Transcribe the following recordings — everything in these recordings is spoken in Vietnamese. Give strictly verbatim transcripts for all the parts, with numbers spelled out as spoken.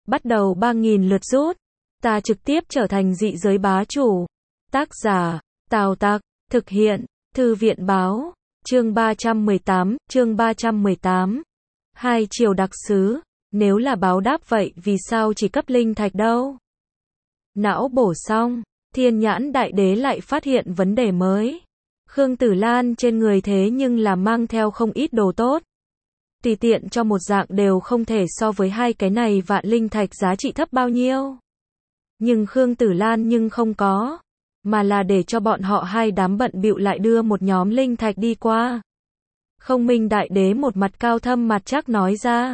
bắt đầu ba nghìn lượt rút. Ta trực tiếp trở thành dị giới bá chủ. Tác giả, Tào Tặc, thực hiện, Thư viện báo, chương ba trăm mười tám, chương ba trăm mười tám. Hai triều đặc sứ, nếu là báo đáp vậy vì sao chỉ cấp linh thạch đâu? Não bổ xong, Thiên Nhãn Đại Đế lại phát hiện vấn đề mới. Khương Tử Lan trên người thế nhưng là mang theo không ít đồ tốt. Tùy tiện cho một dạng đều không thể so với hai cái này vạn linh thạch giá trị thấp bao nhiêu. Nhưng Khương Tử Lan nhưng không có, mà là để cho bọn họ hai đám bận bịu lại đưa một nhóm linh thạch đi qua. Không Minh Đại Đế một mặt cao thâm mặt chắc nói ra.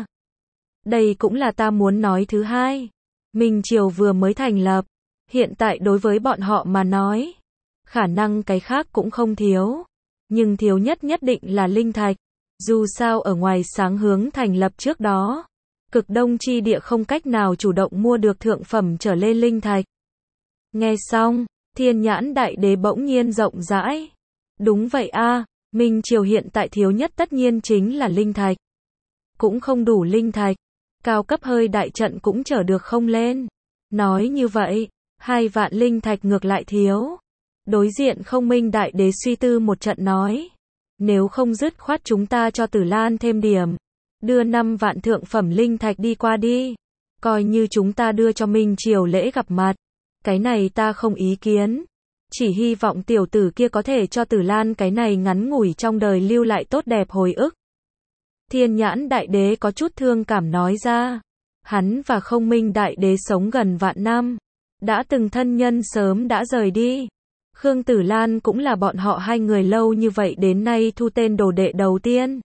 Đây cũng là ta muốn nói thứ hai. Minh Triều vừa mới thành lập, hiện tại đối với bọn họ mà nói, khả năng cái khác cũng không thiếu, nhưng thiếu nhất nhất định là linh thạch. Dù sao ở ngoài sáng hướng thành lập trước đó, cực đông chi địa không cách nào chủ động mua được thượng phẩm trở lên linh thạch. Nghe xong, Thiên Nhãn Đại Đế bỗng nhiên rộng rãi. Đúng vậy a, Minh Triều hiện tại thiếu nhất tất nhiên chính là linh thạch. Cũng không đủ linh thạch, cao cấp hơi đại trận cũng chở được không lên. Nói như vậy, hai vạn linh thạch ngược lại thiếu. Đối diện Không Minh Đại Đế suy tư một trận nói. Nếu không dứt khoát chúng ta cho Tử Lan thêm điểm. Đưa năm vạn thượng phẩm linh thạch đi qua đi. Coi như chúng ta đưa cho Minh Triều lễ gặp mặt. Cái này ta không ý kiến. Chỉ hy vọng tiểu tử kia có thể cho Tử Lan cái này ngắn ngủi trong đời lưu lại tốt đẹp hồi ức. Thiên Nhãn Đại Đế có chút thương cảm nói ra. Hắn và Không Minh Đại Đế sống gần vạn năm. Đã từng thân nhân sớm đã rời đi. Khương Tử Lan cũng là bọn họ hai người lâu như vậy đến nay thu tên đồ đệ đầu tiên.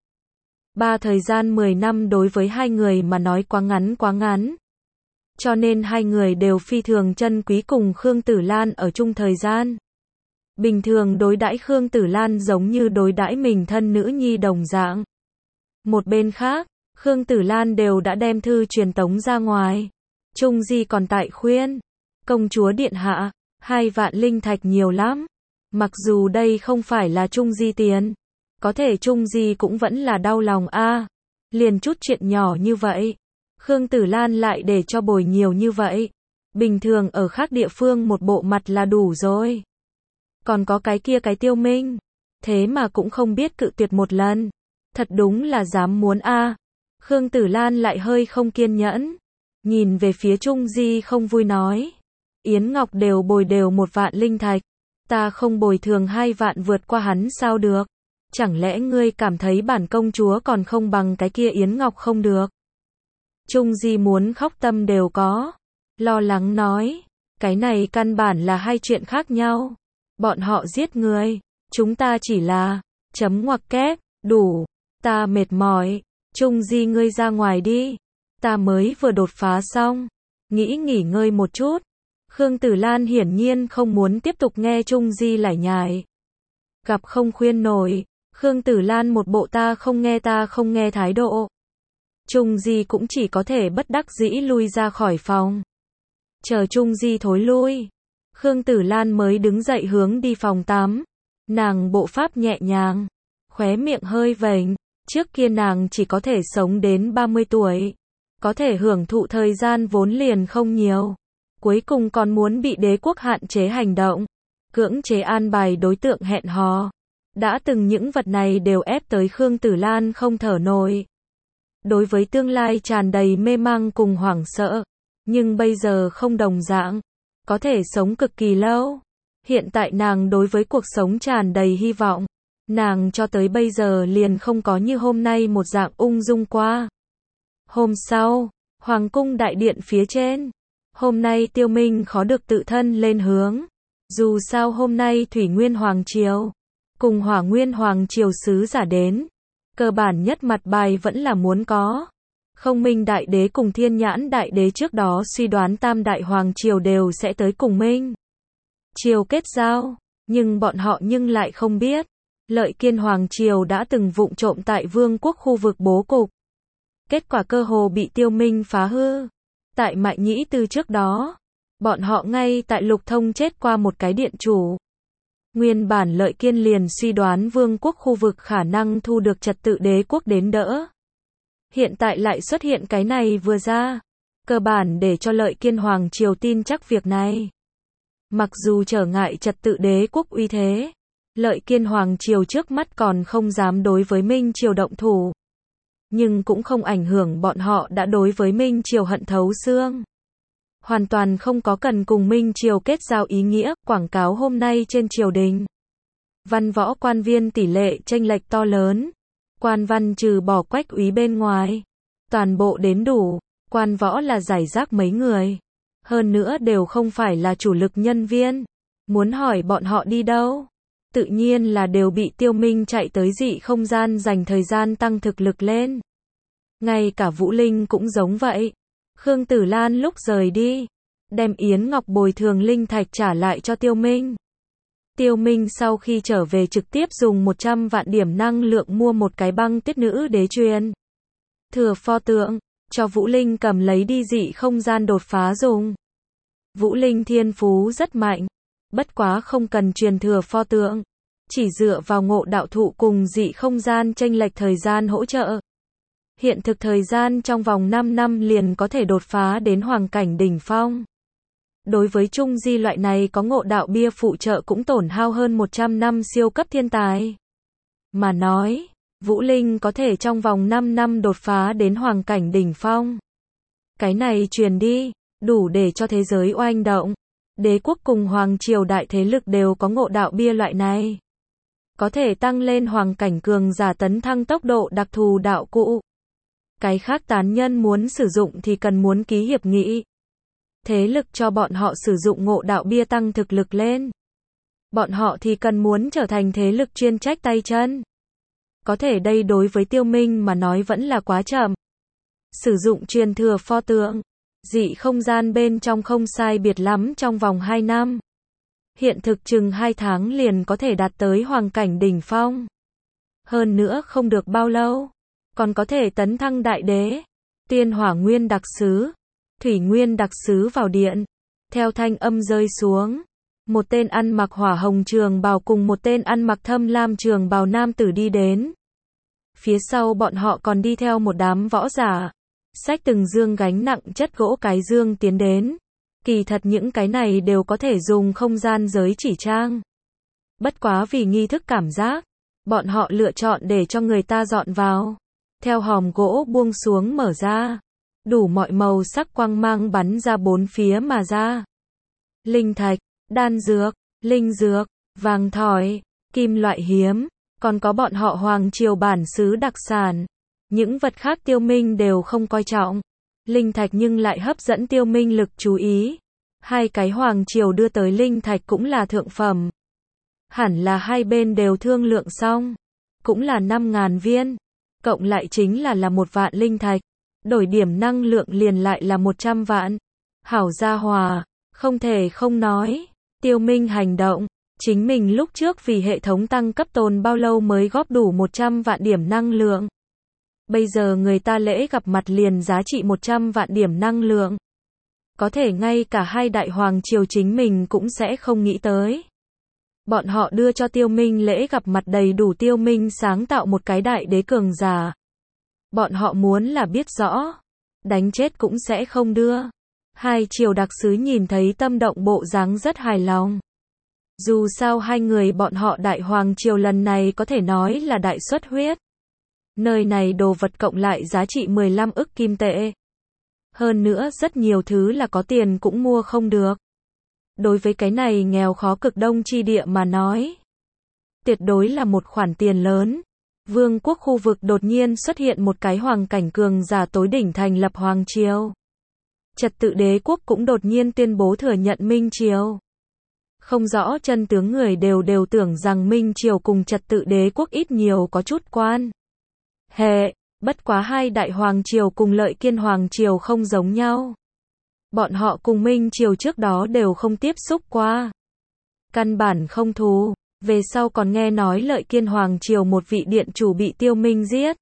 Ba thời gian mười năm đối với hai người mà nói quá ngắn quá ngắn. Cho nên hai người đều phi thường trân quý cùng Khương Tử Lan ở chung thời gian. Bình thường đối đãi Khương Tử Lan giống như đối đãi mình thân nữ nhi đồng dạng. Một bên khác, Khương Tử Lan đều đã đem thư truyền tống ra ngoài. Trung Di còn tại khuyên. Công chúa điện hạ, hai vạn linh thạch nhiều lắm. Mặc dù đây không phải là Trung Di tiền. Có thể Trung Di cũng vẫn là đau lòng a. À, liền chút chuyện nhỏ như vậy. Khương Tử Lan lại để cho bồi nhiều như vậy. Bình thường ở khác địa phương một bộ mặt là đủ rồi. Còn có cái kia cái Tiêu Minh. Thế mà cũng không biết cự tuyệt một lần. Thật đúng là dám muốn a. À. Khương Tử Lan lại hơi không kiên nhẫn. Nhìn về phía Trung Di không vui nói. Yến Ngọc đều bồi đều một vạn linh thạch. Ta không bồi thường hai vạn vượt qua hắn sao được. Chẳng lẽ ngươi cảm thấy bản công chúa còn không bằng cái kia Yến Ngọc không được. Trung Di muốn khóc tâm đều có. Lo lắng nói. Cái này căn bản là hai chuyện khác nhau. Bọn họ giết người. Chúng ta chỉ là. Chấm ngoặc kép. Đủ. Ta mệt mỏi. Trung Di ngươi ra ngoài đi. Ta mới vừa đột phá xong. Nghĩ nghỉ ngơi một chút. Khương Tử Lan hiển nhiên không muốn tiếp tục nghe Trung Di lải nhải. Gặp không khuyên nổi. Khương Tử Lan một bộ ta không nghe ta không nghe thái độ. Trung Di cũng chỉ có thể bất đắc dĩ lui ra khỏi phòng. Chờ Trung Di thối lui. Khương Tử Lan mới đứng dậy hướng đi phòng tắm. Nàng bộ pháp nhẹ nhàng. Khóe miệng hơi vểnh. Trước kia nàng chỉ có thể sống đến ba mươi tuổi. Có thể hưởng thụ thời gian vốn liền không nhiều. Cuối cùng còn muốn bị đế quốc hạn chế hành động. Cưỡng chế an bài đối tượng hẹn hò. Đã từng những vật này đều ép tới Khương Tử Lan không thở nổi. Đối với tương lai tràn đầy mê mang cùng hoảng sợ. Nhưng bây giờ không đồng dạng. Có thể sống cực kỳ lâu. Hiện tại nàng đối với cuộc sống tràn đầy hy vọng. Nàng cho tới bây giờ liền không có như hôm nay một dạng ung dung qua. Hôm sau, Hoàng cung đại điện phía trên. Hôm nay Tiêu Minh khó được tự thân lên hướng. Dù sao hôm nay Thủy Nguyên Hoàng Triều. Cùng Hỏa Nguyên Hoàng Triều sứ giả đến. Cơ bản nhất mặt bài vẫn là muốn có. Không Minh Đại Đế cùng Thiên Nhãn Đại Đế trước đó suy đoán Tam Đại Hoàng Triều đều sẽ tới cùng Minh Triều kết giao. Nhưng bọn họ nhưng lại không biết. Lợi Kiên Hoàng Triều đã từng vụng trộm tại vương quốc khu vực bố cục. Kết quả cơ hồ bị Tiêu Minh phá hư. Tại Mại Nhĩ Tư trước đó. Bọn họ ngay tại Lục Thông chết qua một cái điện chủ. Nguyên bản Lợi Kiên liền suy đoán vương quốc khu vực khả năng thu được trật tự đế quốc đến đỡ. Hiện tại lại xuất hiện cái này vừa ra. cơ bản để cho Lợi Kiên Hoàng triều tin chắc việc này. Mặc dù trở ngại trật tự đế quốc uy thế, Lợi Kiên Hoàng triều trước mắt còn không dám đối với Minh triều động thủ. Nhưng cũng không ảnh hưởng bọn họ đã đối với Minh triều hận thấu xương. Hoàn toàn không có cần cùng Minh triều kết giao ý nghĩa, quảng cáo hôm nay trên triều đình. Văn võ quan viên tỷ lệ chênh lệch to lớn. Quan văn trừ bỏ Quách úy bên ngoài, toàn bộ đến đủ, quan võ là giải rác mấy người. Hơn nữa đều không phải là chủ lực nhân viên. Muốn hỏi bọn họ đi đâu? Tự nhiên là đều bị Tiêu Minh chạy tới dị không gian dành thời gian tăng thực lực lên. Ngay cả Vũ Linh cũng giống vậy. Khương Tử Lan lúc rời đi, đem Yến Ngọc bồi thường linh thạch trả lại cho Tiêu Minh. Tiêu Minh sau khi trở về trực tiếp dùng một trăm vạn điểm năng lượng mua một cái băng tiết nữ đế truyền thừa pho tượng, cho Vũ Linh cầm lấy đi dị không gian đột phá dùng. Vũ Linh thiên phú rất mạnh, bất quá không cần truyền thừa pho tượng, chỉ dựa vào ngộ đạo thụ cùng dị không gian chênh lệch thời gian hỗ trợ. Hiện thực thời gian trong vòng năm năm liền có thể đột phá đến hoàng cảnh đỉnh phong. Đối với Trung Di loại này có ngộ đạo bia phụ trợ cũng tổn hao hơn một trăm năm siêu cấp thiên tài. Mà nói, Vũ Linh có thể trong vòng năm năm đột phá đến hoàng cảnh đỉnh phong. Cái này truyền đi, đủ để cho thế giới oanh động. Đế quốc cùng hoàng triều đại thế lực đều có ngộ đạo bia loại này. Có thể tăng lên hoàng cảnh cường giả tấn thăng tốc độ đặc thù đạo cụ. Cái khác tán nhân muốn sử dụng thì cần muốn ký hiệp nghị. Thế lực cho bọn họ sử dụng ngộ đạo bia tăng thực lực lên. Bọn họ thì cần muốn trở thành thế lực chuyên trách tay chân. Có thể đây đối với Tiêu Minh mà nói vẫn là quá chậm. Sử dụng truyền thừa pho tượng, dị không gian bên trong không sai biệt lắm trong vòng hai năm. Hiện thực chừng hai tháng liền có thể đạt tới hoàng cảnh đỉnh phong. Hơn nữa không được bao lâu, còn có thể tấn thăng đại đế. Tiên hỏa nguyên đặc sứ, thủy nguyên đặc sứ vào điện. Theo thanh âm rơi xuống, một tên ăn mặc hỏa hồng trường bào cùng một tên ăn mặc thâm lam trường bào nam tử đi đến. Phía sau bọn họ còn đi theo một đám võ giả, xách từng dương gánh nặng chất gỗ cái dương tiến đến. Kỳ thật những cái này đều có thể dùng không gian giới chỉ trang. Bất quá vì nghi thức cảm giác, bọn họ lựa chọn để cho người ta dọn vào. Theo hòm gỗ buông xuống mở ra, đủ mọi màu sắc quang mang bắn ra bốn phía mà ra. Linh thạch, đan dược, linh dược, vàng thỏi, kim loại hiếm, còn có bọn họ hoàng triều bản xứ đặc sản. Những vật khác Tiêu Minh đều không coi trọng. Linh thạch nhưng lại hấp dẫn Tiêu Minh lực chú ý. Hai cái hoàng triều đưa tới linh thạch cũng là thượng phẩm. Hẳn là hai bên đều thương lượng xong. Cũng là năm ngàn viên. Cộng lại chính là là một vạn linh thạch. Đổi điểm năng lượng liền lại là một trăm vạn. Hảo gia hòa, không thể không nói. Tiêu Minh hành động. Chính mình lúc trước vì hệ thống tăng cấp tồn bao lâu mới góp đủ một trăm vạn điểm năng lượng. Bây giờ người ta lễ gặp mặt liền giá trị một trăm vạn điểm năng lượng. Có thể ngay cả hai đại hoàng triều chính mình cũng sẽ không nghĩ tới. Bọn họ đưa cho Tiêu Minh lễ gặp mặt đầy đủ Tiêu Minh sáng tạo một cái đại đế cường giả. Bọn họ muốn là biết rõ, đánh chết cũng sẽ không đưa. Hai triều đặc sứ nhìn thấy tâm động bộ dáng rất hài lòng. Dù sao hai người bọn họ đại hoàng triều lần này có thể nói là đại xuất huyết. Nơi này đồ vật cộng lại giá trị mười lăm ức kim tệ. Hơn nữa rất nhiều thứ là có tiền cũng mua không được. Đối với cái này nghèo khó cực đông chi địa mà nói, tuyệt đối là một khoản tiền lớn. Vương quốc khu vực đột nhiên xuất hiện một cái hoàng cảnh cường giả tối đỉnh thành lập hoàng triều. Trật tự đế quốc cũng đột nhiên tuyên bố thừa nhận Minh triều. Không rõ chân tướng người đều đều tưởng rằng Minh triều cùng trật tự đế quốc ít nhiều có chút quan hệ, bất quá hai đại hoàng triều cùng Lợi Kiên hoàng triều không giống nhau. Bọn họ cùng Minh triều trước đó đều không tiếp xúc qua. Căn bản không thù, về sau còn nghe nói Lợi Kiên hoàng triều một vị điện chủ bị Tiêu Minh giết.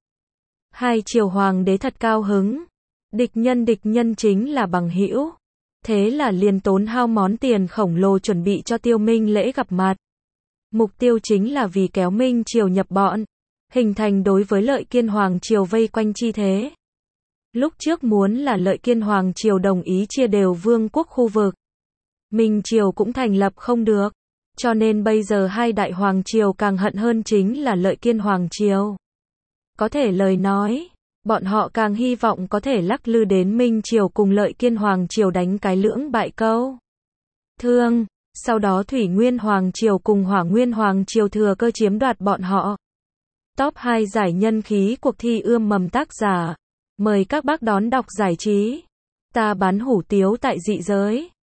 Hai triều hoàng đế thật cao hứng. Địch nhân địch nhân chính là bằng hữu. Thế là liền tốn hao món tiền khổng lồ chuẩn bị cho Tiêu Minh lễ gặp mặt. Mục tiêu chính là vì kéo Minh triều nhập bọn, hình thành đối với Lợi Kiên hoàng triều vây quanh chi thế. Lúc trước muốn là Lợi Kiên Hoàng Triều đồng ý chia đều vương quốc khu vực. Minh Triều cũng thành lập không được. Cho nên bây giờ hai đại Hoàng Triều càng hận hơn chính là Lợi Kiên Hoàng Triều. Có thể lời nói, bọn họ càng hy vọng có thể lắc lư đến Minh Triều cùng Lợi Kiên Hoàng Triều đánh cái lưỡng bại câu thương. Sau đó Thủy Nguyên Hoàng Triều cùng Hỏa Nguyên Hoàng Triều thừa cơ chiếm đoạt bọn họ. Top hai giải nhân khí cuộc thi ươm mầm tác giả. Mời các bác đón đọc giải trí. Ta bán hủ tiếu tại dị giới.